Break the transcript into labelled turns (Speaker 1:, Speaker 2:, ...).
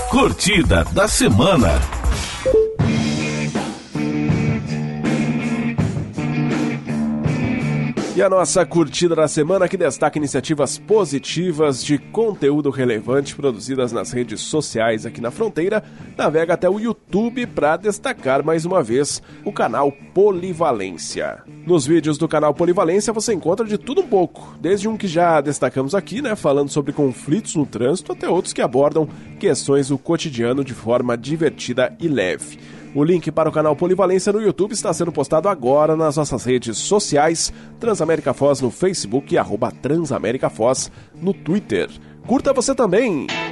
Speaker 1: Curtida da semana.
Speaker 2: E a nossa curtida da semana que destaca iniciativas positivas de conteúdo relevante produzidas nas redes sociais aqui na fronteira, navega até o YouTube para destacar mais uma vez o canal Polivalência. Nos vídeos do canal Polivalência você encontra de tudo um pouco, desde um que já destacamos aqui, falando sobre conflitos no trânsito, até outros que abordam questões do cotidiano de forma divertida e leve. O link para o canal Polivalência no YouTube está sendo postado agora nas nossas redes sociais, Transamérica Foz no Facebook e @Transamérica Foz no Twitter. Curta você também!